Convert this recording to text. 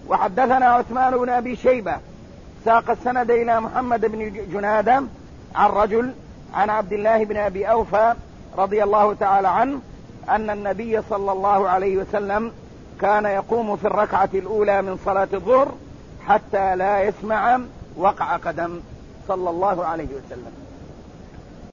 وحدثنا عثمان بن أبي شيبة ساق السند إلى محمد بن جنادة عن رجل عن عبد الله بن أبي أوفى رضي الله تعالى عنه أن النبي صلى الله عليه وسلم كان يقوم في الركعة الأولى من صلاة الظهر حتى لا يسمع وقع قدم صلى الله عليه وسلم.